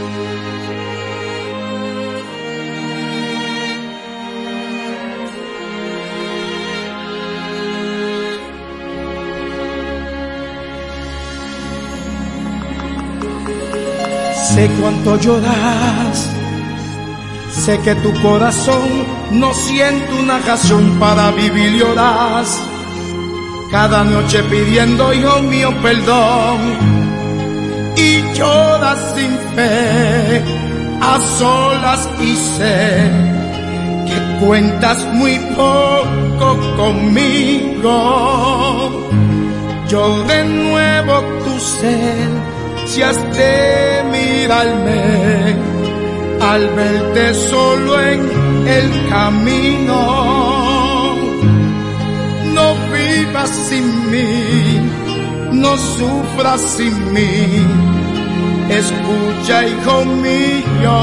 Sé cuánto lloras, sé que tu corazón no siente una razón para vivir y lloras cada noche pidiendo, hijo mío, perdón, y lloras sin fe, a solas, y sé que cuentas muy poco conmigo. Yo de nuevo tu ser, si has de mirarme al verte solo en el camino. No vivas sin mí, no sufras sin mí, escucha, hijo mío.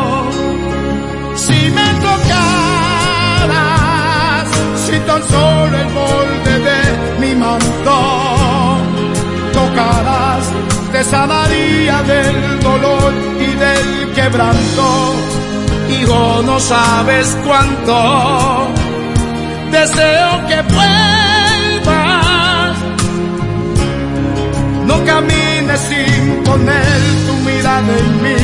Si me tocaras, si tan solo el borde de mi manto tocaras, te sanaría del dolor y del quebranto. Hijo, no sabes cuánto deseo que vuelvas. No camines sin poner tu mirada en mí.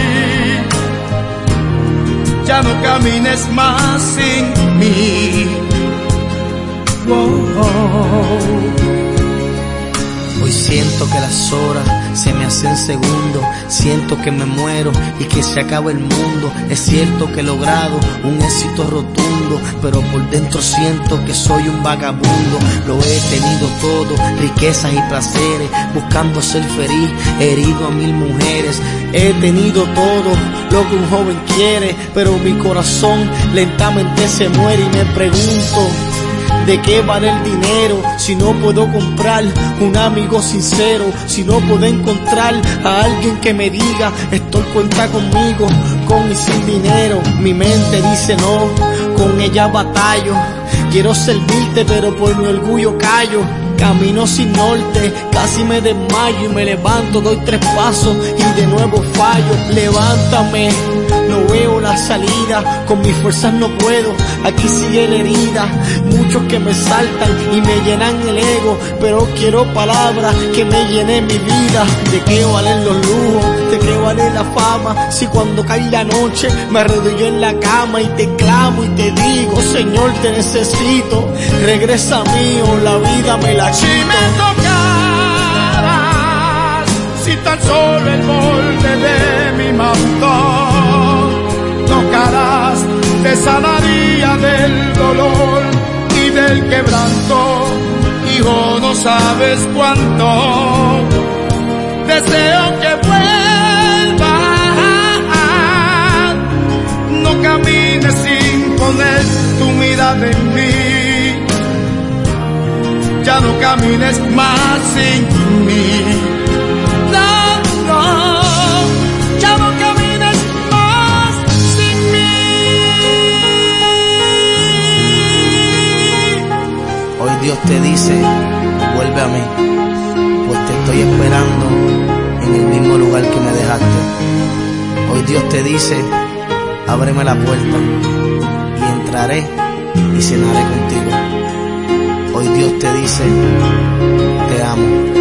Ya no camines más sin mí. Hoy siento que las horas se me hacen segundos, siento que me muero y que se acaba el mundo. Es cierto que he logrado un éxito rotundo, pero por dentro siento que soy un vagabundo. Lo he tenido todo, riquezas y placeres, buscando ser feliz, herido a 1000 mujeres. He tenido todo lo que un joven quiere, pero mi corazón lentamente se muere y me pregunto, ¿de qué vale el dinero si no puedo comprar un amigo sincero? Si no puedo encontrar a alguien que me diga, esto cuenta conmigo, con y sin dinero. Mi mente dice no, con ella batallo. Quiero servirte pero por mi orgullo callo. Camino sin norte, casi me desmayo y me levanto, doy 3 pasos y de nuevo fallo. Levántame, no veo la salida, con mis fuerzas no puedo, aquí sigue la herida. Muchos que me saltan y me llenan el ego, pero quiero palabras que me llenen mi vida. ¿De qué valen los lujos? ¿De qué vale la fama? Si cuando cae la noche me arrodillo en la cama y te clamo y te digo, Señor, te necesito, regresa a mí o la vida me la quito. Si me tocaras, si tan solo el borde de mi manto tocarás, te sanaría del dolor y del quebranto. Hijo, no sabes cuánto deseo que vuelvas. No camines sin poner tu mirada en mí. Ya no camines más sin mí. No, no, ya no camines más sin mí. Hoy Dios te dice, vuelve a mí, pues te estoy esperando en el mismo lugar que me dejaste. Hoy Dios te dice, ábreme la puerta y entraré y cenaré contigo. Hoy Dios te dice, te amo.